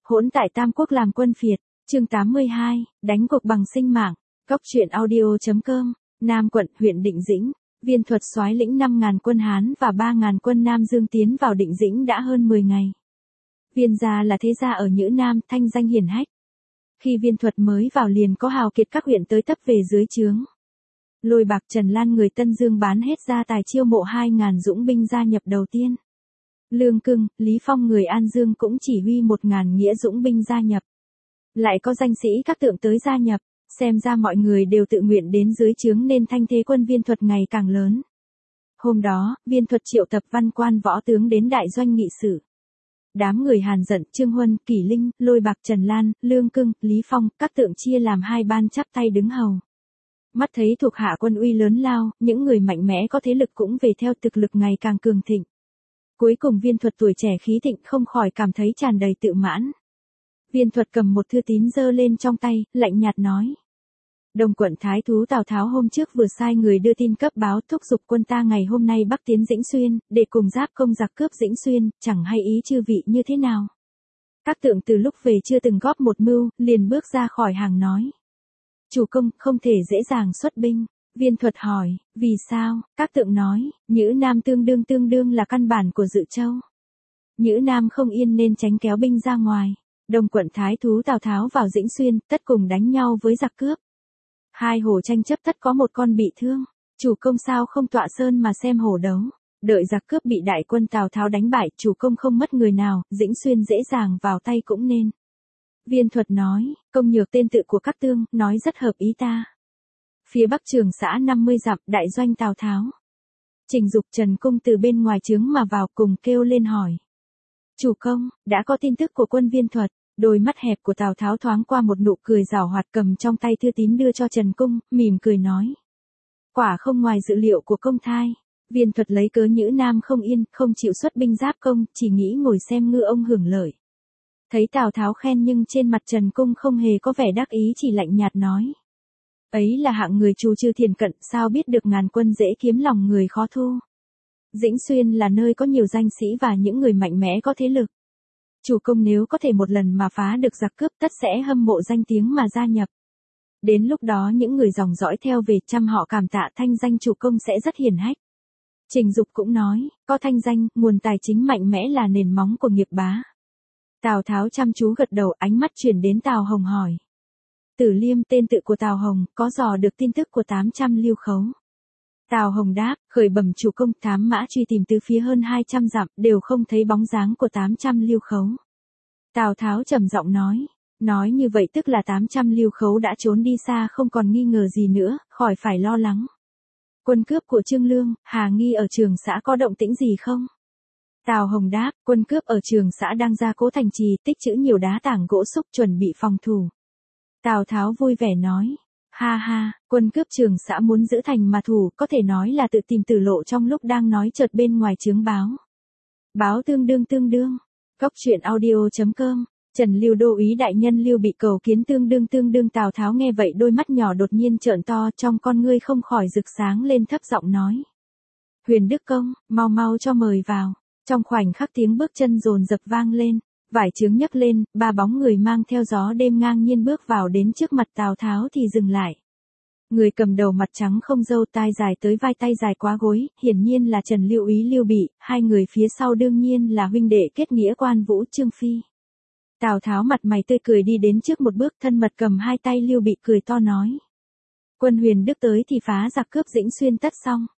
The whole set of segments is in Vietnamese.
Hỗn tại Tam Quốc làm quân phiệt, chương 82, đánh cuộc bằng sinh mạng, Cóc truyện audio.com, Nam quận, huyện Định Dĩnh, Viên Thuật soái lĩnh 5.000 quân Hán và 3.000 quân Nam Dương tiến vào Định Dĩnh đã hơn 10 ngày. Viên gia là thế gia ở Nhữ Nam, thanh danh hiển hách. Khi Viên Thuật mới vào liền có hào kiệt các huyện tới tấp về dưới trướng. Lôi Bạc Trần Lan người Tân Dương bán hết gia tài chiêu mộ 2.000 dũng binh gia nhập đầu tiên. Lương Cưng, Lý Phong người An Dương cũng chỉ huy 1.000 nghĩa dũng binh gia nhập. Lại có danh sĩ các tượng tới gia nhập, xem ra mọi người đều tự nguyện đến dưới trướng nên thanh thế quân Viên Thuật ngày càng lớn. Hôm đó, Viên Thuật triệu tập văn quan võ tướng đến đại doanh nghị sự. Đám người Hàn giận, Trương Huân, Kỷ Linh, Lôi Bạc Trần Lan, Lương Cưng, Lý Phong, các tượng chia làm hai ban chắp tay đứng hầu. Mắt thấy thuộc hạ quân uy lớn lao, những người mạnh mẽ có thế lực cũng về theo thực lực ngày càng cường thịnh. Cuối cùng Viên Thuật tuổi trẻ khí thịnh không khỏi cảm thấy tràn đầy tự mãn. Viên Thuật cầm một thư tín giơ lên trong tay, lạnh nhạt nói. Đông quận Thái thú Tào Tháo hôm trước vừa sai người đưa tin cấp báo thúc giục quân ta ngày hôm nay bắc tiến Dĩnh Xuyên, để cùng giáp công giặc cướp Dĩnh Xuyên, chẳng hay ý chư vị như thế nào. Các tượng từ lúc về chưa từng góp một mưu, liền bước ra khỏi hàng nói. Chủ công, không thể dễ dàng xuất binh. Viên Thuật hỏi, vì sao? Các tượng nói, Nhữ Nam tương đương là căn bản của Dự Châu. Nhữ Nam không yên nên tránh kéo binh ra ngoài. Đông quận Thái thú Tào Tháo vào Dĩnh Xuyên, tất cùng đánh nhau với giặc cướp. Hai hổ tranh chấp tất có một con bị thương. Chủ công sao không tọa sơn mà xem hổ đấu. Đợi giặc cướp bị đại quân Tào Tháo đánh bại, chủ công không mất người nào, Dĩnh Xuyên dễ dàng vào tay cũng nên. Viên Thuật nói, công nhược tên tự của các tương, nói rất hợp ý ta. Phía bắc Trường xã 50 dặm, đại doanh Tào Tháo. Trình Dục Trần Cung từ bên ngoài trướng mà vào cùng kêu lên hỏi. Chủ công, đã có tin tức của quân Viên Thuật. Đôi mắt hẹp của Tào Tháo thoáng qua một nụ cười giảo hoạt, cầm trong tay thư tín đưa cho Trần Cung, mỉm cười nói. Quả không ngoài dự liệu của công thai. Viên Thuật lấy cớ Nhữ Nam không yên, không chịu xuất binh giáp công, chỉ nghĩ ngồi xem ngư ông hưởng lợi. Thấy Tào Tháo khen nhưng trên mặt Trần Cung không hề có vẻ đắc ý, chỉ lạnh nhạt nói. Ấy là hạng người trù trừ thiền cận, sao biết được ngàn quân dễ kiếm lòng người khó thu. Dĩnh Xuyên là nơi có nhiều danh sĩ và những người mạnh mẽ có thế lực. Chủ công nếu có thể một lần mà phá được giặc cướp tất sẽ hâm mộ danh tiếng mà gia nhập. Đến lúc đó những người dòng dõi theo về chăm họ cảm tạ, thanh danh chủ công sẽ rất hiển hách. Trình Dục cũng nói, có thanh danh, nguồn tài chính mạnh mẽ là nền móng của nghiệp bá. Tào Tháo chăm chú gật đầu, ánh mắt chuyển đến Tào Hồng hỏi. Tử Liêm, tên tự của Tào Hồng, có dò được tin tức của 800 lưu khấu. Tào Hồng đáp, khởi bẩm chủ công, thám mã truy tìm từ phía hơn 200 dặm, đều không thấy bóng dáng của 800 lưu khấu. Tào Tháo trầm giọng nói như vậy tức là 800 lưu khấu đã trốn đi xa, không còn nghi ngờ gì nữa, khỏi phải lo lắng. Quân cướp của Trương Lương, Hà Nghi ở Trường xã có động tĩnh gì không? Tào Hồng đáp, quân cướp ở Trường xã đang gia cố thành trì, tích trữ nhiều đá tảng gỗ xúc chuẩn bị phòng thủ. Tào Tháo vui vẻ nói. Ha ha, quân cướp Trường xã muốn giữ thành mà thủ, có thể nói là tự tìm tử lộ trong lúc đang nói chợt bên ngoài trướng báo. Báo tương đương. Cóc truyện audio.com, Trần Lưu đô úy đại nhân Lưu bị cầu kiến tương đương. Tào Tháo nghe vậy đôi mắt nhỏ đột nhiên trợn to, trong con ngươi không khỏi rực sáng lên, thấp giọng nói. Huyền Đức Công, mau cho mời vào. Trong khoảnh khắc tiếng bước chân dồn dập vang lên, vải trướng nhấc lên, ba bóng người mang theo gió đêm ngang nhiên bước vào đến trước mặt Tào Tháo thì dừng lại. Người cầm đầu mặt trắng không râu, tai dài tới vai, tay dài quá gối, hiển nhiên là Trần Lưu úy Lưu Bị, hai người phía sau đương nhiên là huynh đệ kết nghĩa Quan Vũ Trương Phi. Tào Tháo mặt mày tươi cười đi đến trước một bước, thân mật cầm hai tay Lưu Bị, cười to nói. Quân Huyền Đức tới thì phá giặc cướp Dĩnh Xuyên tất xong.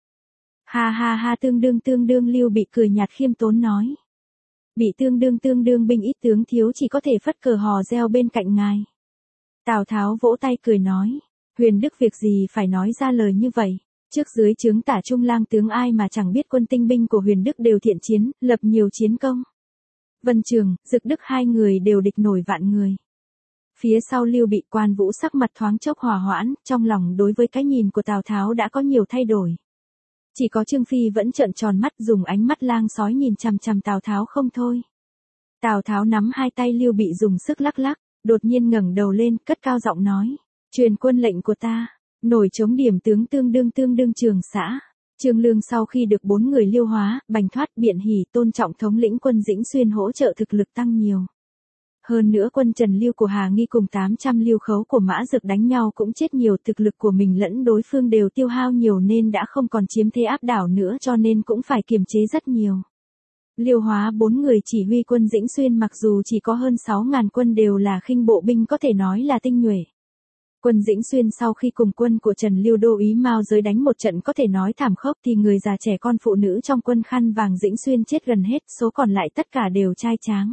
Ha, tương đương Lưu Bị cười nhạt khiêm tốn nói. Bị tương đương binh ít tướng thiếu, chỉ có thể phất cờ hò reo bên cạnh ngài. Tào Tháo vỗ tay cười nói. Huyền Đức việc gì phải nói ra lời như vậy. Trước dưới trướng Tả Trung lang tướng ai mà chẳng biết quân tinh binh của Huyền Đức đều thiện chiến, lập nhiều chiến công. Vân Trường, Dực Đức hai người đều địch nổi vạn người. Phía sau Lưu Bị, Quan Vũ sắc mặt thoáng chốc hòa hoãn, trong lòng đối với cái nhìn của Tào Tháo đã có nhiều thay đổi. Chỉ có Trương Phi vẫn trợn tròn mắt, dùng ánh mắt lang sói nhìn chằm chằm Tào Tháo không thôi. Tào Tháo nắm hai tay Lưu Bị dùng sức lắc, đột nhiên ngẩng đầu lên, cất cao giọng nói. Truyền quân lệnh của ta, nổi chống điểm tướng tương đương Trường xã. Trương Lương sau khi được 4 người Liêu Hóa, Bành Thoát, Biện Hỷ tôn trọng thống lĩnh quân Dĩnh Xuyên hỗ trợ thực lực tăng nhiều. Hơn nữa quân Trần Lưu của Hà Nghi cùng 800 lưu khấu của Mã Dược đánh nhau cũng chết nhiều, thực lực của mình lẫn đối phương đều tiêu hao nhiều nên đã không còn chiếm thế áp đảo nữa, cho nên cũng phải kiềm chế rất nhiều. Liêu Hóa 4 người chỉ huy quân Dĩnh Xuyên mặc dù chỉ có hơn 6.000 quân đều là khinh bộ binh có thể nói là tinh nhuệ. Quân Dĩnh Xuyên sau khi cùng quân của Trần Lưu đô úy Mao Giới đánh một trận có thể nói thảm khốc thì người già trẻ con phụ nữ trong quân khăn vàng Dĩnh Xuyên chết gần hết, số còn lại tất cả đều trai tráng.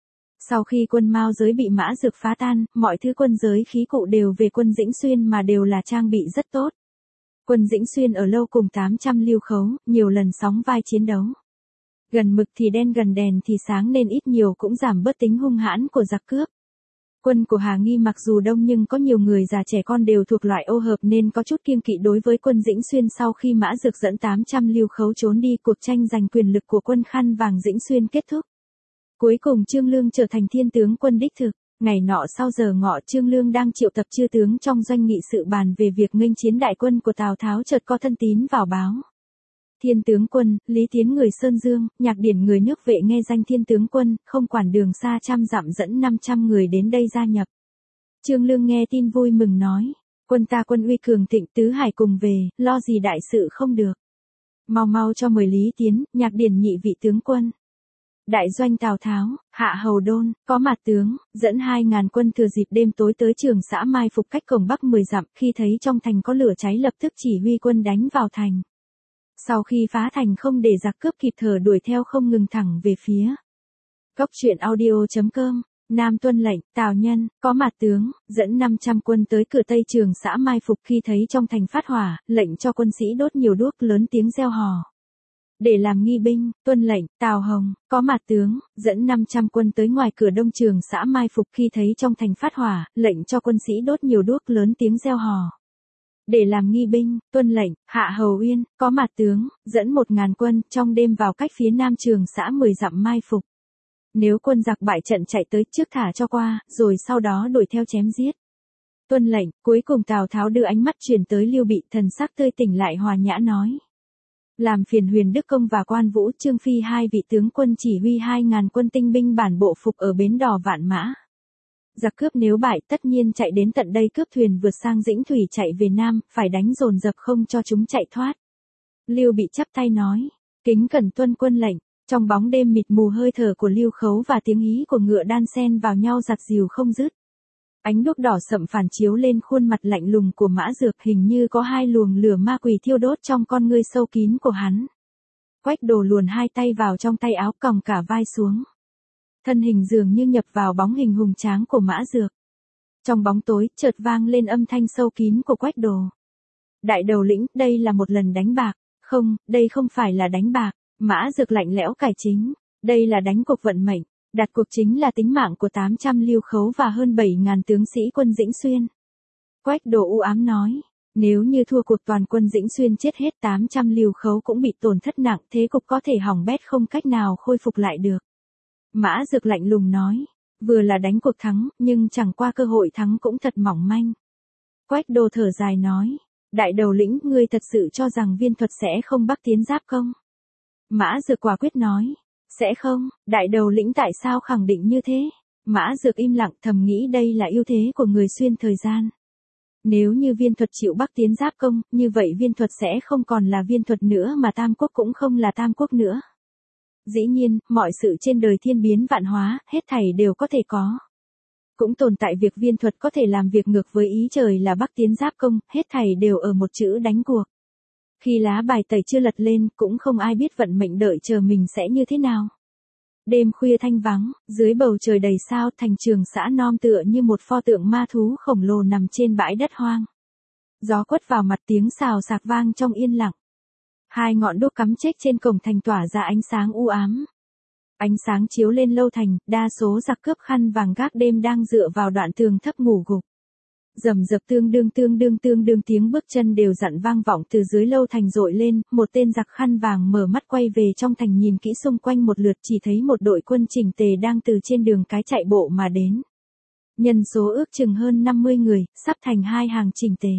Sau khi quân Mao Giới bị Mã Dược phá tan, mọi thứ quân giới khí cụ đều về quân Dĩnh Xuyên mà đều là trang bị rất tốt. Quân Dĩnh Xuyên ở lâu cùng 800 lưu khấu, nhiều lần sóng vai chiến đấu. Gần mực thì đen gần đèn thì sáng nên ít nhiều cũng giảm bớt tính hung hãn của giặc cướp. Quân của Hà Nghi mặc dù đông nhưng có nhiều người già trẻ con đều thuộc loại ô hợp nên có chút kiêng kỵ đối với quân Dĩnh Xuyên. Sau khi Mã Dược dẫn 800 lưu khấu trốn đi, cuộc tranh giành quyền lực của quân khăn vàng Dĩnh Xuyên kết thúc. Cuối cùng Trương Lương trở thành thiên tướng quân đích thực. Ngày nọ sau giờ ngọ, Trương Lương đang triệu tập chư tướng trong doanh nghị sự bàn về việc nghênh chiến đại quân của Tào Tháo, chợt có thân tín vào báo. Thiên tướng quân, Lý Tiến người Sơn Dương, Nhạc Điển người nước Vệ nghe danh thiên tướng quân, không quản đường xa trăm dặm dẫn 500 người đến đây gia nhập. Trương Lương nghe tin vui mừng nói, quân ta quân uy cường thịnh, tứ hải cùng về, lo gì đại sự không được. Mau mau cho mời Lý Tiến, Nhạc Điển nhị vị tướng quân. Đại doanh Tào Tháo, Hạ Hầu Đôn, có mặt tướng, dẫn 2.000 quân thừa dịp đêm tối tới Trường Xã mai phục cách cổng bắc 10 dặm, khi thấy trong thành có lửa cháy lập tức chỉ huy quân đánh vào thành. Sau khi phá thành không để giặc cướp kịp thời đuổi theo không ngừng thẳng về phía. Cốc truyện audio.com, Nam tuân lệnh, Tào Nhân, có mặt tướng, dẫn 500 quân tới cửa Tây Trường Xã mai phục, khi thấy trong thành phát hỏa, lệnh cho quân sĩ đốt nhiều đuốc, lớn tiếng reo hò. Để làm nghi binh, tuân lệnh, Tào Hồng, có mặt tướng, dẫn 500 quân tới ngoài cửa Đông Trường Xã mai phục, khi thấy trong thành phát hỏa, lệnh cho quân sĩ đốt nhiều đuốc, lớn tiếng reo hò. Để làm nghi binh, tuân lệnh, Hạ Hầu Uyên, có mặt tướng, dẫn 1.000 quân, trong đêm vào cách phía Nam Trường Xã 10 dặm mai phục. Nếu quân giặc bại trận chạy tới trước thả cho qua, rồi sau đó đuổi theo chém giết. Tuân lệnh, cuối cùng Tào Tháo đưa ánh mắt chuyển tới Lưu Bị, thần sắc tươi tỉnh lại hòa nhã nói. Làm phiền Huyền Đức Công và Quan Vũ, Trương Phi hai vị tướng quân chỉ huy 2.000 quân tinh binh bản bộ phục ở bến đò Vạn Mã. Giặc cướp nếu bại tất nhiên chạy đến tận đây cướp thuyền vượt sang Dĩnh Thủy chạy về Nam, phải đánh dồn dập không cho chúng chạy thoát. Lưu Bị chắp tay nói, kính cẩn tuân quân lệnh. Trong bóng đêm mịt mù, hơi thở của Lưu Khấu và tiếng hí của ngựa đan xen vào nhau giặt dìu không dứt. Ánh đuốc đỏ sậm phản chiếu lên khuôn mặt lạnh lùng của Mã Dược, hình như có hai luồng lửa ma quỷ thiêu đốt trong con ngươi sâu kín của hắn. Quách Đồ luồn hai tay vào trong tay áo, còng cả vai xuống. Thân hình dường như nhập vào bóng hình hùng tráng của Mã Dược. Trong bóng tối, chợt vang lên âm thanh sâu kín của Quách Đồ. Đại đầu lĩnh, đây là một lần đánh bạc. Không, đây không phải là đánh bạc. Mã Dược lạnh lẽo cải chính. Đây là đánh cuộc vận mệnh. Đặt cuộc chính là tính mạng của 800 lưu khấu và hơn 7.000 tướng sĩ quân Dĩnh Xuyên. Quách Đồ u ám nói. Nếu như thua cuộc toàn quân Dĩnh Xuyên chết hết, 800 lưu khấu cũng bị tổn thất nặng, thế cục có thể hỏng bét, không cách nào khôi phục lại được. Mã Dược lạnh lùng nói, vừa là đánh cuộc thắng, nhưng chẳng qua cơ hội thắng cũng thật mỏng manh. Quách Đồ thở dài nói, đại đầu lĩnh, ngươi thật sự cho rằng Viên Thuật sẽ không bắc tiến giáp công? Mã Dược quả quyết nói, sẽ không. Đại đầu lĩnh tại sao khẳng định như thế? Mã Dược im lặng, thầm nghĩ đây là ưu thế của người xuyên thời gian. Nếu như Viên Thuật chịu bắc tiến giáp công, như vậy Viên Thuật sẽ không còn là Viên Thuật nữa, mà Tam Quốc cũng không là Tam Quốc nữa. Dĩ nhiên, mọi sự trên đời thiên biến vạn hóa, hết thảy đều có thể có. Cũng tồn tại việc Viên Thuật có thể làm việc ngược với ý trời là bắc tiến giáp công, hết thảy đều ở một chữ đánh cuộc. Khi lá bài tẩy chưa lật lên, cũng không ai biết vận mệnh đợi chờ mình sẽ như thế nào. Đêm khuya thanh vắng, dưới bầu trời đầy sao, thành Trường Xã non tựa như một pho tượng ma thú khổng lồ nằm trên bãi đất hoang. Gió quất vào mặt, tiếng xào xạc vang trong yên lặng. Hai ngọn đuốc cắm chếch trên cổng thành tỏa ra ánh sáng u ám. Ánh sáng chiếu lên lâu thành, đa số giặc cướp khăn vàng gác đêm đang dựa vào đoạn tường thấp ngủ gục. Rầm rập tương đương tiếng bước chân đều dặn vang vọng từ dưới lâu thành dội lên, một tên giặc khăn vàng mở mắt quay về trong thành nhìn kỹ xung quanh một lượt, chỉ thấy một đội quân chỉnh tề đang từ trên đường cái chạy bộ mà đến. Nhân số ước chừng hơn 50 người, sắp thành hai hàng chỉnh tề.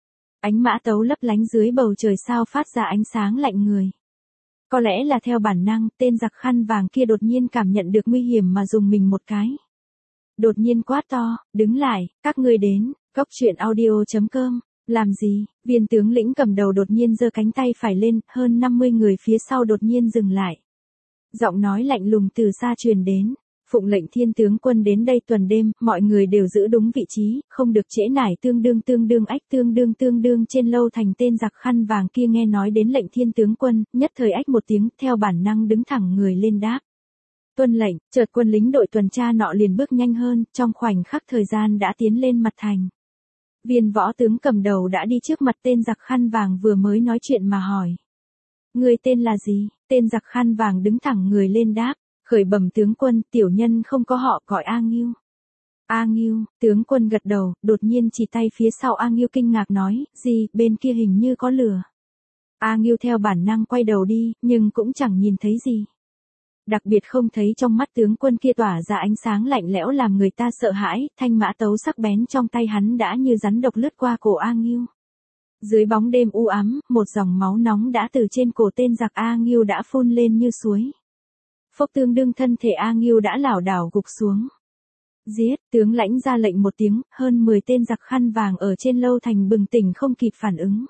Ánh mã tấu lấp lánh dưới bầu trời sao phát ra ánh sáng lạnh người. Có lẽ là theo bản năng, tên giặc khăn vàng kia đột nhiên cảm nhận được nguy hiểm mà dùng mình một cái. đột nhiên quát to, đứng lại, các ngươi đến, cốc truyện audio.com, làm gì, viên tướng lĩnh cầm đầu đột nhiên giơ cánh tay phải lên, hơn 50 người phía sau đột nhiên dừng lại. Giọng nói lạnh lùng từ xa truyền đến, phụng lệnh thiên tướng quân đến đây tuần đêm, mọi người đều giữ đúng vị trí, không được trễ nải tương đương ách tương đương trên lâu thành tên giặc khăn vàng kia nghe nói đến lệnh thiên tướng quân, nhất thời ách một tiếng, theo bản năng đứng thẳng người lên đáp. Tuân lệnh, chợt quân lính đội tuần tra nọ liền bước nhanh hơn, trong khoảnh khắc thời gian đã tiến lên mặt thành. Viên võ tướng cầm đầu đã đi trước mặt tên giặc khăn vàng vừa mới nói chuyện mà hỏi. Người tên là gì? Tên giặc khăn vàng đứng thẳng người lên đáp. Khởi bẩm tướng quân, tiểu nhân không có họ, gọi A Ngưu. A Ngưu, tướng quân gật đầu, đột nhiên chỉ tay phía sau A Ngưu kinh ngạc nói, gì, bên kia hình như có lửa. A Ngưu theo bản năng quay đầu đi, nhưng cũng chẳng nhìn thấy gì. Đặc biệt không thấy trong mắt tướng quân kia tỏa ra ánh sáng lạnh lẽo làm người ta sợ hãi, thanh mã tấu sắc bén trong tay hắn đã như rắn độc lướt qua cổ A Ngưu. Dưới bóng đêm u ám, một dòng máu nóng đã từ trên cổ tên giặc A Ngưu đã phun lên như suối. Phốc tương đương thân thể A Ngưu đã lảo đảo gục xuống. Giết, tướng lãnh ra lệnh một tiếng, hơn 10 tên giặc khăn vàng ở trên lâu thành bừng tỉnh không kịp phản ứng.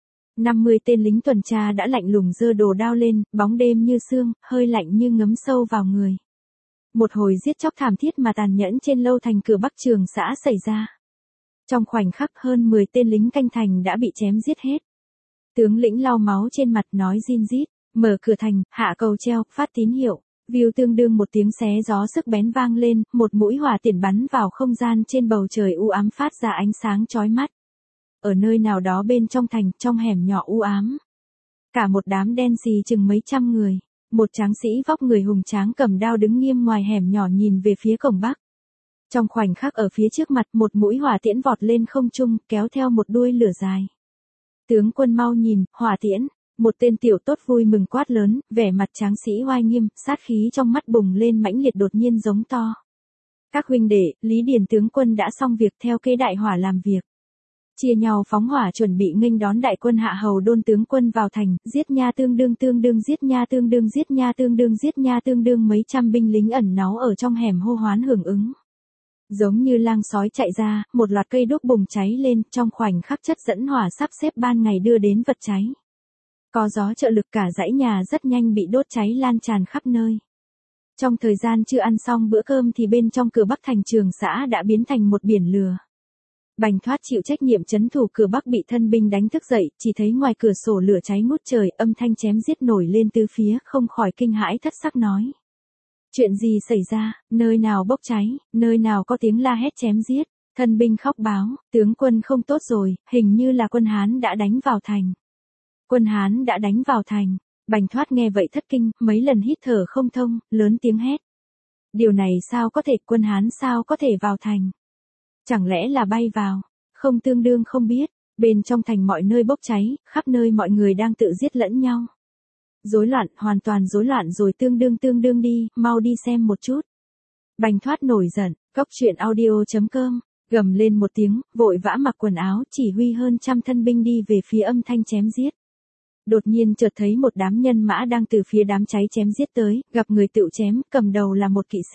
50 tên lính tuần tra đã lạnh lùng giơ đồ đao lên, bóng đêm như sương, hơi lạnh như ngấm sâu vào người. Một hồi giết chóc thảm thiết mà tàn nhẫn trên lâu thành cửa Bắc Trường xã xảy ra. Trong khoảnh khắc hơn 10 tên lính canh thành đã bị chém giết hết. Tướng lĩnh lau máu trên mặt nói rin rít, mở cửa thành, hạ cầu treo, phát tín hiệu. View tương đương một tiếng xé gió sức bén vang lên, một mũi hỏa tiễn bắn vào không gian trên bầu trời u ám phát ra ánh sáng chói mắt. Ở nơi nào đó bên trong thành, trong hẻm nhỏ u ám. Cả một đám đen xì chừng mấy trăm người, một tráng sĩ vóc người hùng tráng cầm đao đứng nghiêm ngoài hẻm nhỏ nhìn về phía cổng Bắc. Trong khoảnh khắc ở phía trước mặt một mũi hỏa tiễn vọt lên không trung, kéo theo một đuôi lửa dài. Tướng quân mau nhìn, hỏa tiễn. Một tên tiểu tốt vui mừng quát lớn, vẻ mặt tráng sĩ oai nghiêm, sát khí trong mắt bùng lên mãnh liệt đột nhiên giống to. Các huynh đệ, Lý Điền tướng quân đã xong việc theo kế đại hỏa làm việc. Chia nhau phóng hỏa chuẩn bị nghênh đón đại quân Hạ Hầu Đôn tướng quân vào thành, giết nha tương đương giết nha tương đương mấy trăm binh lính ẩn náu ở trong hẻm hô hoán hưởng ứng. Giống như lang sói chạy ra, một loạt cây đuốc bùng cháy lên, trong khoảnh khắc chất dẫn hỏa sắp xếp ban ngày đưa đến vật cháy. Có gió trợ lực cả dãy nhà rất nhanh bị đốt cháy lan tràn khắp nơi. Trong thời gian chưa ăn xong bữa cơm thì bên trong cửa Bắc thành Trường xã đã biến thành một biển lửa. Bành Thoát chịu trách nhiệm trấn thủ cửa Bắc bị thân binh đánh thức dậy, chỉ thấy ngoài cửa sổ lửa cháy ngút trời, âm thanh chém giết nổi lên tứ phía, không khỏi kinh hãi thất sắc nói. Chuyện gì xảy ra, nơi nào bốc cháy, nơi nào có tiếng la hét chém giết, thân binh khóc báo, tướng quân không tốt rồi, hình như là quân Hán đã đánh vào thành. Quân Hán đã đánh vào thành, Bành Thoát nghe vậy thất kinh, mấy lần hít thở không thông, lớn tiếng hét. Điều này sao có thể, quân Hán sao có thể vào thành? Chẳng lẽ là bay vào? Không tương đương không biết, bên trong thành mọi nơi bốc cháy, khắp nơi mọi người đang tự giết lẫn nhau. Rối loạn, hoàn toàn rối loạn rồi tương đương đi, mau đi xem một chút. Bành Thoát nổi giận, cốc truyện audio.com, gầm lên một tiếng, vội vã mặc quần áo, chỉ huy hơn trăm thân binh đi về phía âm thanh chém giết. Đột nhiên chợt thấy một đám nhân mã đang từ phía đám cháy chém giết tới, gặp người tựu chém, cầm đầu là một kỵ sĩ.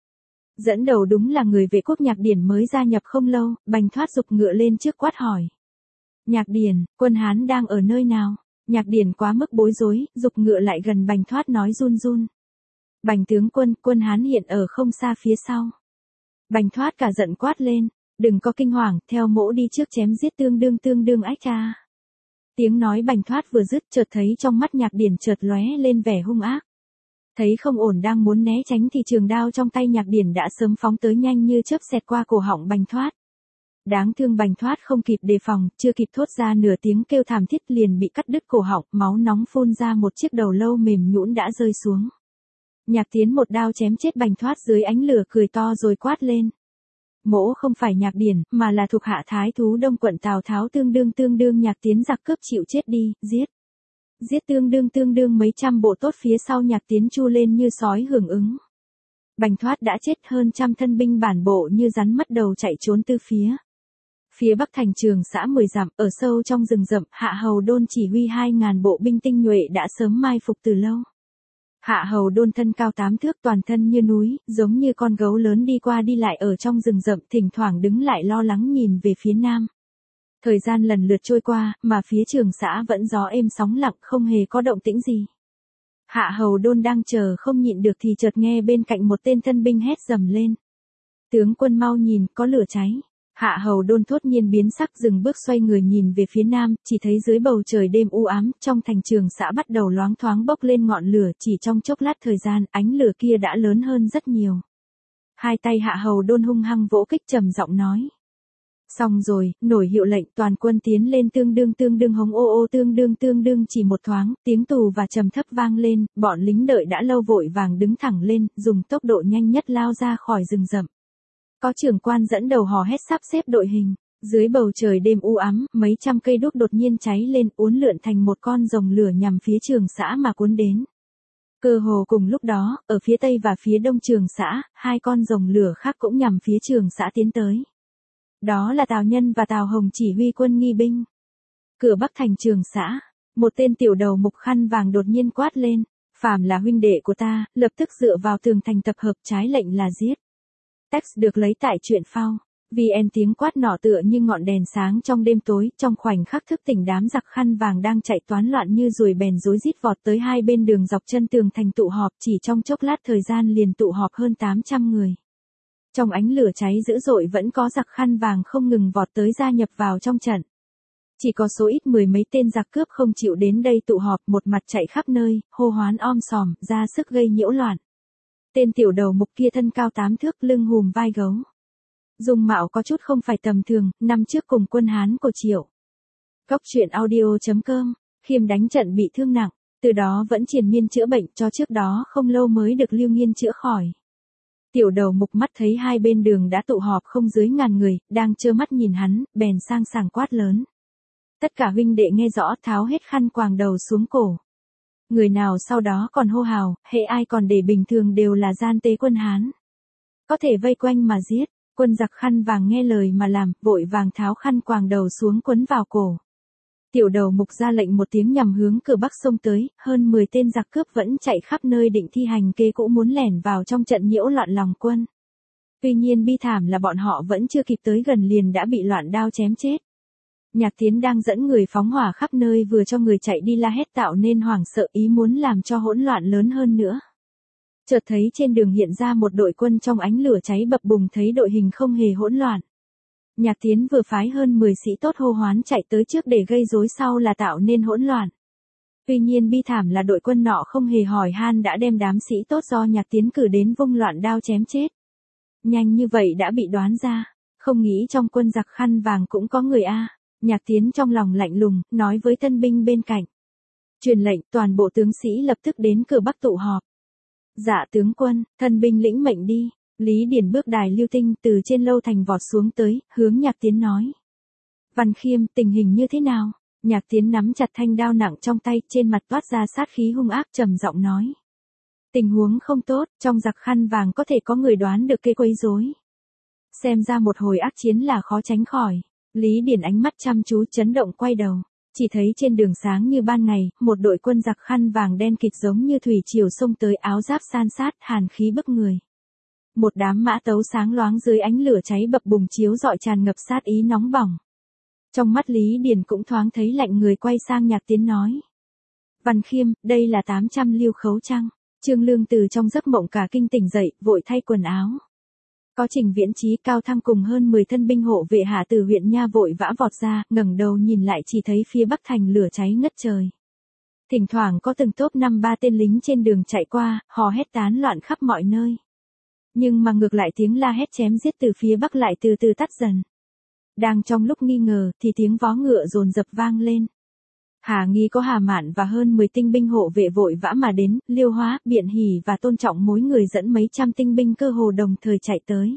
Dẫn đầu đúng là người vệ quốc Nhạc Điển mới gia nhập không lâu, Bành Thoát giục ngựa lên trước quát hỏi. Nhạc Điển, quân Hán đang ở nơi nào? Nhạc Điển quá mức bối rối, giục ngựa lại gần Bành Thoát nói run run. Bành tướng quân, quân Hán hiện ở không xa phía sau. Bành Thoát cả giận quát lên, đừng có kinh hoàng, theo mỗ đi trước chém giết tương đương ách cha. Tiếng nói Bành Thoát vừa dứt chợt thấy trong mắt Nhạc Điển chợt lóe lên vẻ hung ác. Thấy không ổn đang muốn né tránh thì trường đao trong tay Nhạc Điển đã sớm phóng tới nhanh như chớp xẹt qua cổ họng Bành Thoát. Đáng thương Bành Thoát không kịp đề phòng, chưa kịp thốt ra nửa tiếng kêu thảm thiết liền bị cắt đứt cổ họng, máu nóng phun ra một chiếc đầu lâu mềm nhũn đã rơi xuống. Nhạc Tiến một đao chém chết Bành Thoát dưới ánh lửa cười to rồi quát lên. Mỗ không phải Nhạc Điển, mà là thuộc hạ thái thú Đông quận Tào Tháo tương đương Nhạc Tiến giặc cướp chịu chết đi, giết. Giết tương đương mấy trăm bộ tốt phía sau Nhạc Tiến chu lên như sói hưởng ứng. Bành Thoát đã chết hơn trăm thân binh bản bộ như rắn mất đầu chạy trốn từ phía. Phía Bắc thành Trường xã 10 dặm, ở sâu trong rừng rậm, Hạ Hầu Đôn chỉ huy 2.000 bộ binh tinh nhuệ đã sớm mai phục từ lâu. Hạ Hầu Đôn thân cao 8 thước, toàn thân như núi, giống như con gấu lớn đi qua đi lại ở trong rừng rậm, thỉnh thoảng đứng lại lo lắng nhìn về phía nam. Thời gian lần lượt trôi qua, mà phía Trường Xã vẫn gió êm sóng lặng, không hề có động tĩnh gì. Hạ Hầu Đôn đang chờ không nhịn được thì chợt nghe bên cạnh một tên thân binh hét dầm lên. Tướng quân mau nhìn, có lửa cháy. Hạ Hầu Đôn thốt nhiên biến sắc, dừng bước xoay người nhìn về phía nam, chỉ thấy dưới bầu trời đêm u ám, trong thành Trường Xã bắt đầu loáng thoáng bốc lên ngọn lửa, chỉ trong chốc lát thời gian, ánh lửa kia đã lớn hơn rất nhiều. Hai tay Hạ Hầu Đôn hung hăng vỗ kích, trầm giọng nói. Xong rồi, nổi hiệu lệnh, toàn quân tiến lên, tương đương hống ô ô, tương đương chỉ một thoáng, tiếng tù và trầm thấp vang lên, bọn lính đợi đã lâu vội vàng đứng thẳng lên, dùng tốc độ nhanh nhất lao ra khỏi rừng rậm. Có trưởng quan dẫn đầu hò hét sắp xếp đội hình. Dưới bầu trời đêm u ám, mấy trăm cây đuốc đột nhiên cháy lên, uốn lượn thành một con rồng lửa nhằm phía Trường Xã mà cuốn đến. Cơ hồ cùng lúc đó, ở phía tây và phía đông Trường Xã, hai con rồng lửa khác cũng nhằm phía Trường Xã tiến tới. Đó là Tào Nhân và Tào Hồng chỉ huy quân nghi binh. Cửa bắc thành Trường Xã, một tên tiểu đầu mục khăn vàng đột nhiên quát lên, phàm là huynh đệ của ta, lập tức dựa vào tường thành tập hợp, trái lệnh là giết. Text được lấy tại truyện phao. VN tiếng quát nọ tựa như ngọn đèn sáng trong đêm tối, trong khoảnh khắc thức tỉnh đám giặc khăn vàng đang chạy toán loạn như ruồi bèn rối rít vọt tới hai bên đường dọc chân tường thành tụ họp, chỉ trong chốc lát thời gian liền tụ họp hơn 800 người. Trong ánh lửa cháy dữ dội vẫn có giặc khăn vàng không ngừng vọt tới gia nhập vào trong trận. Chỉ có số ít mười mấy tên giặc cướp không chịu đến đây tụ họp, một mặt chạy khắp nơi, hô hoán om sòm, ra sức gây nhiễu loạn. Tên tiểu đầu mục kia thân cao 8 thước, lưng hùm vai gấu. Dung mạo có chút không phải tầm thường, năm trước cùng quân Hán của Triệu. Cóc truyện audio.com, Khiêm đánh trận bị thương nặng, từ đó vẫn triền miên chữa bệnh, cho trước đó không lâu mới được Lưu Nghiên chữa khỏi. Tiểu đầu mục mắt thấy hai bên đường đã tụ họp không dưới ngàn người, đang trơ mắt nhìn hắn, bèn sang sảng quát lớn. Tất cả huynh đệ nghe rõ, tháo hết khăn quàng đầu xuống cổ. Người nào sau đó còn hô hào, hễ ai còn để bình thường đều là gian tế quân Hán. Có thể vây quanh mà giết. Quân giặc khăn vàng nghe lời mà làm, vội vàng tháo khăn quàng đầu xuống quấn vào cổ. Tiểu đầu mục ra lệnh một tiếng nhằm hướng cửa bắc sông tới, hơn 10 tên giặc cướp vẫn chạy khắp nơi định thi hành kế cũ muốn lẻn vào trong trận nhiễu loạn lòng quân. Tuy nhiên bi thảm là bọn họ vẫn chưa kịp tới gần liền đã bị loạn đao chém chết. Nhạc Tiến đang dẫn người phóng hỏa khắp nơi vừa cho người chạy đi la hét tạo nên hoảng sợ, ý muốn làm cho hỗn loạn lớn hơn nữa. Chợt thấy trên đường hiện ra một đội quân trong ánh lửa cháy bập bùng, thấy đội hình không hề hỗn loạn. Nhạc Tiến vừa phái hơn 10 sĩ tốt hô hoán chạy tới trước để gây rối, sau là tạo nên hỗn loạn. Tuy nhiên bi thảm là đội quân nọ không hề hỏi han đã đem đám sĩ tốt do Nhạc Tiến cử đến vung loạn đao chém chết. Nhanh như vậy đã bị đoán ra, không nghĩ trong quân giặc khăn vàng cũng có người a. Nhạc Tiến trong lòng lạnh lùng, nói với thân binh bên cạnh. Truyền lệnh, toàn bộ tướng sĩ lập tức đến cửa bắc tụ họp. Dạ tướng quân, thân binh lĩnh mệnh đi. Lý Điển bước đài lưu tinh từ trên lâu thành vọt xuống tới, hướng Nhạc Tiến nói. Văn Khiêm, tình hình như thế nào? Nhạc Tiến nắm chặt thanh đao nặng trong tay, trên mặt toát ra sát khí hung ác, trầm giọng nói. Tình huống không tốt, trong giặc khăn vàng có thể có người đoán được kế quấy rối. Xem ra một hồi ác chiến là khó tránh khỏi. Lý Điển ánh mắt chăm chú, chấn động quay đầu. Chỉ thấy trên đường sáng như ban ngày, một đội quân giặc khăn vàng đen kịt giống như thủy triều xông tới, áo giáp san sát, hàn khí bức người. Một đám mã tấu sáng loáng dưới ánh lửa cháy bập bùng chiếu rọi, tràn ngập sát ý nóng bỏng. Trong mắt Lý Điển cũng thoáng thấy lạnh, người quay sang Nhạc Tiến nói. Văn Khiêm, đây là 800 lưu khấu chăng? Trương Lương từ trong giấc mộng cả kinh tỉnh dậy, vội thay quần áo. Có Trình Viễn Chí, Cao Thăng cùng hơn 10 thân binh hộ vệ hạ từ huyện Nha vội vã vọt ra, ngẩng đầu nhìn lại chỉ thấy phía bắc thành lửa cháy ngất trời. Thỉnh thoảng có từng tốp 5-3 tên lính trên đường chạy qua, hò hét tán loạn khắp mọi nơi. Nhưng mà ngược lại tiếng la hét chém giết từ phía bắc lại từ từ tắt dần. Đang trong lúc nghi ngờ thì tiếng vó ngựa dồn dập vang lên. Hà Nghi có Hà Mạn và hơn 10 tinh binh hộ vệ vội vã mà đến, Liêu Hóa, Biện Hỷ và Tôn Trọng mỗi người dẫn mấy trăm tinh binh cơ hồ đồng thời chạy tới.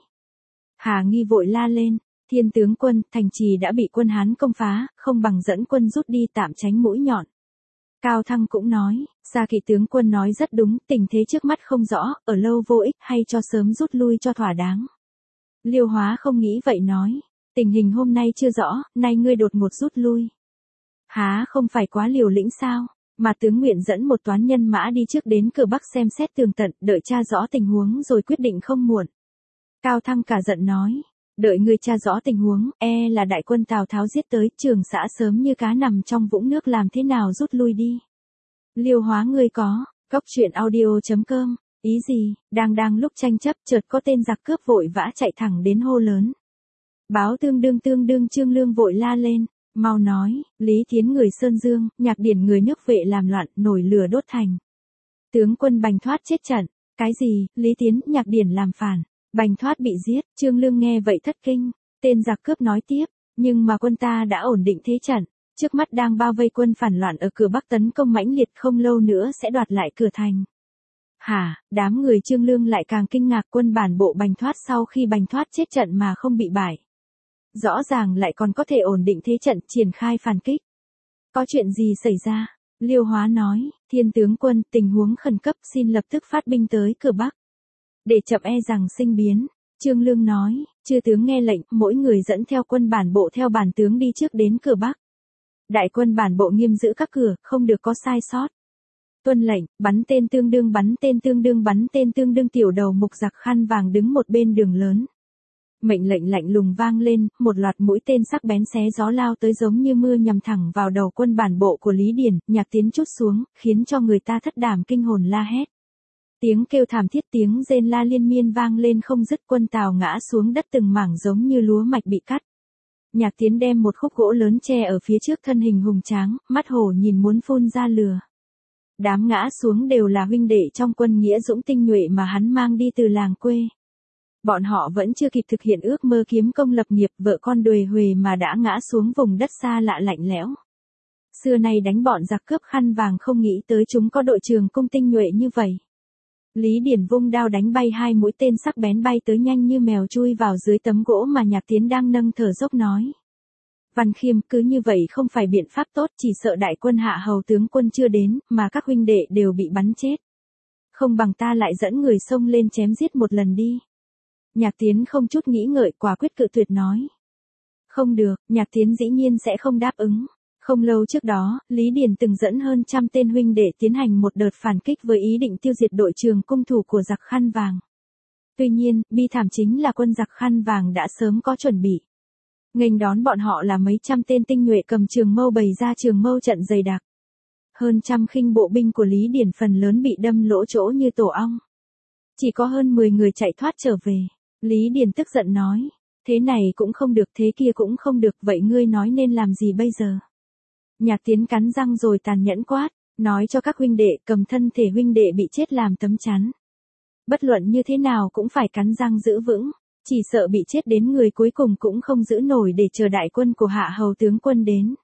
Hà Nghi vội la lên, Thiên tướng quân, thành trì đã bị quân Hán công phá, không bằng dẫn quân rút đi tạm tránh mũi nhọn. Cao Thăng cũng nói, Sa Kỵ tướng quân nói rất đúng, tình thế trước mắt không rõ, ở lâu vô ích, hay cho sớm rút lui cho thỏa đáng. Liêu Hóa không nghĩ vậy nói, tình hình hôm nay chưa rõ, nay ngươi đột ngột rút lui. Há không phải quá liều lĩnh sao? Mà tướng Nguyện dẫn một toán nhân mã đi trước đến cửa Bắc xem xét tường tận, đợi tra rõ tình huống rồi quyết định không muộn. Cao Thăng cả giận nói, đợi người tra rõ tình huống, là đại quân Tào Tháo giết tới, Trường Xã sớm như cá nằm trong vũng nước, làm thế nào rút lui đi. Liêu Hóa ngươi có, cóc truyện audio.com, ý gì, đang lúc tranh chấp chợt có tên giặc cướp vội vã chạy thẳng đến hô lớn. Báo tương đương Trương Lương vội la lên, mau nói, Lý Thiến người Sơn Dương, Nhạc Điển người nước Vệ làm loạn, nổi lửa đốt thành. Tướng quân Bành Thoát chết trận, cái gì, Lý Thiến, Nhạc Điển làm phản, Bành Thoát bị giết, Trương Lương nghe vậy thất kinh, tên giặc cướp nói tiếp, nhưng mà quân ta đã ổn định thế trận, trước mắt đang bao vây quân phản loạn ở cửa Bắc tấn công mãnh liệt, không lâu nữa sẽ đoạt lại cửa thành. Hả, đám người Trương Lương lại càng kinh ngạc, quân bản bộ Bành Thoát sau khi Bành Thoát chết trận mà không bị bại. Rõ ràng lại còn có thể ổn định thế trận, triển khai phản kích. Có chuyện gì xảy ra? Liêu Hóa nói, Thiên tướng quân, tình huống khẩn cấp, xin lập tức phát binh tới cửa Bắc. Để chậm rằng sinh biến. Trương Lương nói, chư tướng nghe lệnh, mỗi người dẫn theo quân bản bộ theo bản tướng đi trước đến cửa Bắc. Đại quân bản bộ nghiêm giữ các cửa, không được có sai sót. Tuân lệnh, bắn tên tương đương, tiểu đầu mục giặc khăn vàng đứng một bên đường lớn. Mệnh lệnh lạnh lùng vang lên, một loạt mũi tên sắc bén xé gió lao tới giống như mưa nhằm thẳng vào đầu quân bản bộ của Lý Điền, Nhạc Tiến trút xuống, khiến cho người ta thất đảm kinh hồn la hét. Tiếng kêu thảm thiết, tiếng rên la liên miên vang lên không dứt, quân Tào ngã xuống đất từng mảng giống như lúa mạch bị cắt. Nhạc Tiến đem một khúc gỗ lớn che ở phía trước, thân hình hùng tráng, mắt hổ nhìn muốn phun ra lửa. Đám ngã xuống đều là huynh đệ trong quân nghĩa dũng tinh nhuệ mà hắn mang đi từ làng quê. Bọn họ vẫn chưa kịp thực hiện ước mơ kiếm công lập nghiệp, vợ con đuề huề mà đã ngã xuống vùng đất xa lạ lạnh lẽo. Xưa nay đánh bọn giặc cướp khăn vàng không nghĩ tới chúng có đội trường cung tinh nhuệ như vậy. Lý Điển vung đao đánh bay hai mũi tên sắc bén bay tới, nhanh như mèo chui vào dưới tấm gỗ mà Nhạc Tiến đang nâng thở dốc nói. Văn Khiêm, cứ như vậy không phải biện pháp tốt, chỉ sợ đại quân Hạ Hầu tướng quân chưa đến, mà các huynh đệ đều bị bắn chết. Không bằng ta lại dẫn người xông lên chém giết một lần đi. Nhạc Tiến không chút nghĩ ngợi, quả quyết cự tuyệt nói. Không được, Nhạc Tiến dĩ nhiên sẽ không đáp ứng. Không lâu trước đó, Lý Điền từng dẫn hơn 100 tên huynh đệ tiến hành một đợt phản kích với ý định tiêu diệt đội trường cung thủ của giặc khăn vàng. Tuy nhiên, bi thảm chính là quân giặc khăn vàng đã sớm có chuẩn bị. Nghênh đón bọn họ là mấy trăm tên tinh nhuệ cầm trường mâu bày ra trường mâu trận dày đặc. Hơn trăm khinh bộ binh của Lý Điền phần lớn bị đâm lỗ chỗ như tổ ong. Chỉ có hơn 10 người chạy thoát trở về. Lý Điền tức giận nói, thế này cũng không được, thế kia cũng không được, vậy ngươi nói nên làm gì bây giờ? Nhạc Tiến cắn răng rồi tàn nhẫn quát, nói cho các huynh đệ cầm thân thể huynh đệ bị chết làm tấm chắn. Bất luận như thế nào cũng phải cắn răng giữ vững, chỉ sợ bị chết đến người cuối cùng cũng không giữ nổi để chờ đại quân của Hạ Hầu tướng quân đến.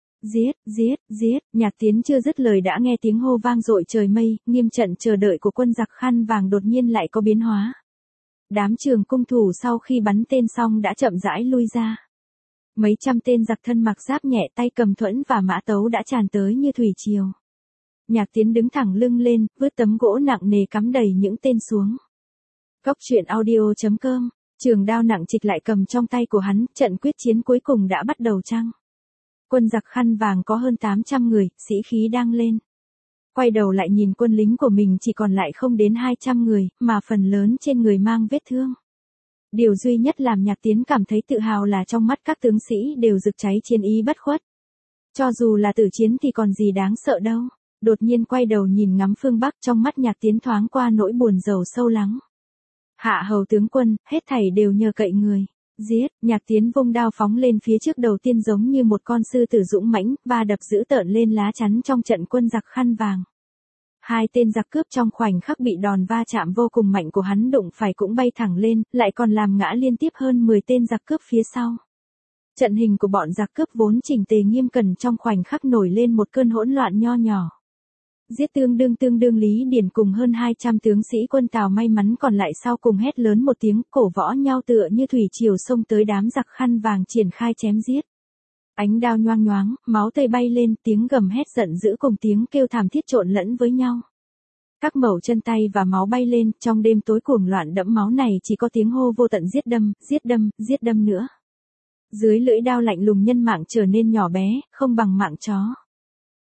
Giết, Nhạc Tiến chưa dứt lời đã nghe tiếng hô vang dội trời mây, nghiêm trận chờ đợi của quân giặc khăn vàng đột nhiên lại có biến hóa. Đám trường cung thủ sau khi bắn tên xong đã chậm rãi lui ra. Mấy trăm tên giặc thân mặc giáp nhẹ, tay cầm thuẫn và mã tấu đã tràn tới như thủy triều. Nhạc Tiến đứng thẳng lưng lên, vứt tấm gỗ nặng nề cắm đầy những tên xuống. Cóc truyện audio.com, trường đao nặng trịch lại cầm trong tay của hắn, trận quyết chiến cuối cùng đã bắt đầu chăng? Quân giặc khăn vàng có hơn 800 người, sĩ khí đang lên. Quay đầu lại nhìn quân lính của mình chỉ còn lại không đến 200 người, mà phần lớn trên người mang vết thương. Điều duy nhất làm Nhạc Tiến cảm thấy tự hào là trong mắt các tướng sĩ đều rực cháy chiến ý bất khuất. Cho dù là tử chiến thì còn gì đáng sợ đâu. Đột nhiên quay đầu nhìn ngắm phương Bắc, trong mắt Nhạc Tiến thoáng qua nỗi buồn rầu sâu lắng. Hạ Hầu tướng quân, hết thảy đều nhờ cậy người. Giết, Nhạc Tiến vung đao phóng lên phía trước, đầu tiên giống như một con sư tử dũng mãnh, và đập dữ tợn lên lá chắn trong trận quân giặc khăn vàng. Hai tên giặc cướp trong khoảnh khắc bị đòn va chạm vô cùng mạnh của hắn đụng phải cũng bay thẳng lên, lại còn làm ngã liên tiếp hơn 10 tên giặc cướp phía sau. Trận hình của bọn giặc cướp vốn chỉnh tề nghiêm cẩn trong khoảnh khắc nổi lên một cơn hỗn loạn nho nhỏ. Giết tương đương Lý Điển cùng hơn 200 tướng sĩ quân Tào may mắn còn lại sau cùng hét lớn một tiếng, cổ võ nhau tựa như thủy triều xông tới đám giặc khăn vàng triển khai chém giết. Ánh đao nhoang nhoáng, máu tươi bay lên, tiếng gầm hét giận dữ cùng tiếng kêu thảm thiết trộn lẫn với nhau. Các mẩu chân tay và máu bay lên, trong đêm tối cuồng loạn đẫm máu này chỉ có tiếng hô vô tận giết đâm nữa. Dưới lưỡi đao lạnh lùng nhân mạng trở nên nhỏ bé, không bằng mạng chó.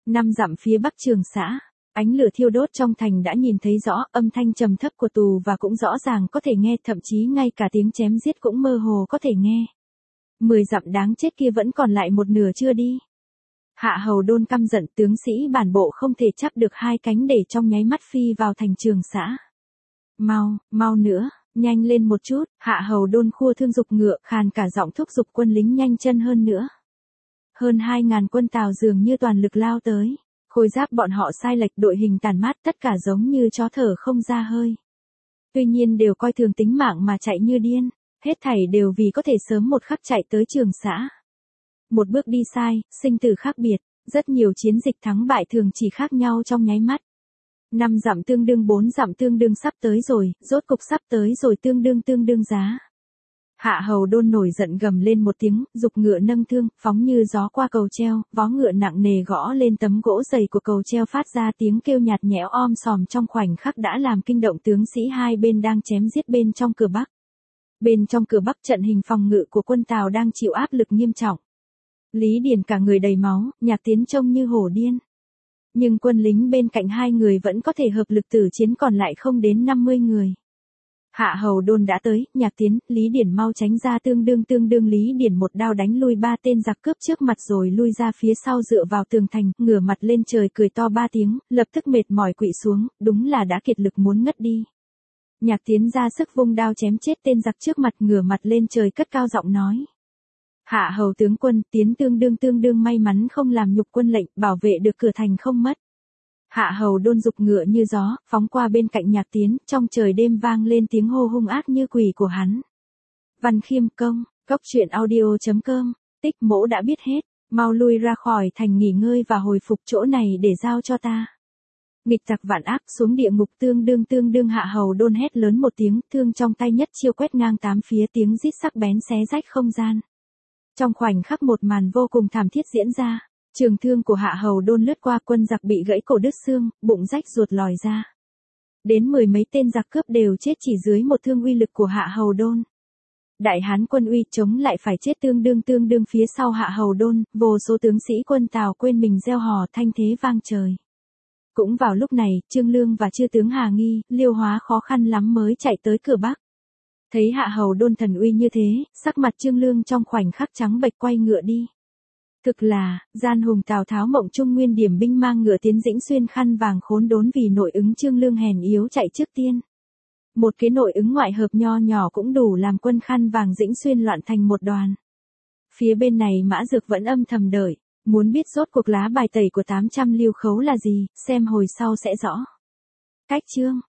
5 dặm phía bắc Trường Xã, ánh lửa thiêu đốt trong thành đã nhìn thấy rõ, âm thanh trầm thấp của tù và cũng rõ ràng có thể nghe, thậm chí ngay cả tiếng chém giết cũng mơ hồ có thể nghe. 10 dặm đáng chết kia vẫn còn lại một nửa chưa đi. Hạ Hầu Đôn căm giận, tướng sĩ bản bộ không thể chắp được hai cánh để trong nháy mắt phi vào thành Trường Xã. Mau nữa, nhanh lên một chút. Hạ Hầu Đôn khua thương giục ngựa, khàn cả giọng thúc giục quân lính nhanh chân hơn nữa. Hơn 2.000 quân Tào dường như toàn lực lao tới. Khôi giáp bọn họ sai lệch, đội hình tàn mát, tất cả giống như chó thở không ra hơi. Tuy nhiên đều coi thường tính mạng mà chạy như điên. Hết thảy đều vì có thể sớm một khắc chạy tới Trường Xã. Một bước đi sai, sinh tử khác biệt. Rất nhiều chiến dịch thắng bại thường chỉ khác nhau trong nháy mắt. 5 dặm tương đương 4 dặm tương đương sắp tới rồi, rốt cục sắp tới rồi, tương đương giá. Hạ Hầu Đôn nổi giận gầm lên một tiếng, giục ngựa nâng thương, phóng như gió qua cầu treo, vó ngựa nặng nề gõ lên tấm gỗ dày của cầu treo phát ra tiếng kêu nhạt nhẽo om sòm, trong khoảnh khắc đã làm kinh động tướng sĩ hai bên đang chém giết bên trong cửa Bắc. Bên trong cửa Bắc, trận hình phòng ngự của quân Tào đang chịu áp lực nghiêm trọng. Lý Điền cả người đầy máu, Nhạc Tiến trông như hổ điên. Nhưng quân lính bên cạnh hai người vẫn có thể hợp lực tử chiến, còn lại không đến 50 người. Hạ Hầu Đôn đã tới, Nhạc Tiến, Lý Điển mau tránh ra, tương đương Lý Điển một đao đánh lui 3 tên giặc cướp trước mặt rồi lui ra phía sau dựa vào tường thành, ngửa mặt lên trời cười to 3 tiếng, lập tức mệt mỏi quỵ xuống, đúng là đã kiệt lực muốn ngất đi. Nhạc Tiến ra sức vung đao chém chết tên giặc trước mặt, ngửa mặt lên trời cất cao giọng nói. Hạ Hầu tướng quân, Tiến tương đương may mắn không làm nhục quân lệnh, bảo vệ được cửa thành không mất. Hạ Hầu Đôn giục ngựa như gió, phóng qua bên cạnh Nhạc Tiến, trong trời đêm vang lên tiếng hô hung ác như quỷ của hắn. Văn Khiêm Công, Cốc Truyện Audio.com, Tích Mỗ đã biết hết, mau lui ra khỏi thành nghỉ ngơi và hồi phục chỗ này để giao cho ta. Nghịch tặc vạn ác, xuống địa ngục, tương đương. Hạ Hầu Đôn hét lớn một tiếng, thương trong tay nhất chiêu quét ngang 8 phía, tiếng rít sắc bén xé rách không gian. Trong khoảnh khắc một màn vô cùng thảm thiết diễn ra. Trường thương của Hạ Hầu Đôn lướt qua, quân giặc bị gãy cổ đứt xương, bụng rách ruột lòi ra. Đến 10 mấy tên giặc cướp đều chết chỉ dưới một thương uy lực của Hạ Hầu Đôn. Đại Hán quân uy chống lại phải chết, tương đương phía sau Hạ Hầu Đôn, vô số tướng sĩ quân Tào quên mình reo hò, thanh thế vang trời. Cũng vào lúc này, Trương Lương và chư tướng Hà Nghi, Liêu Hóa khó khăn lắm mới chạy tới cửa Bắc. Thấy Hạ Hầu Đôn thần uy như thế, sắc mặt Trương Lương trong khoảnh khắc trắng bệch, quay ngựa đi. Thực là, gian hùng Tào Tháo Mộng Trung Nguyên điểm binh mang ngựa tiến Dĩnh Xuyên, khăn vàng khốn đốn vì nội ứng Trương Lương hèn yếu chạy trước tiên. Một cái nội ứng ngoại hợp nho nhỏ cũng đủ làm quân khăn vàng Dĩnh Xuyên loạn thành một đoàn. Phía bên này Mã Dược vẫn âm thầm đợi, muốn biết rốt cuộc lá bài tẩy của 800 Lưu Khấu là gì, xem hồi sau sẽ rõ. Cách chương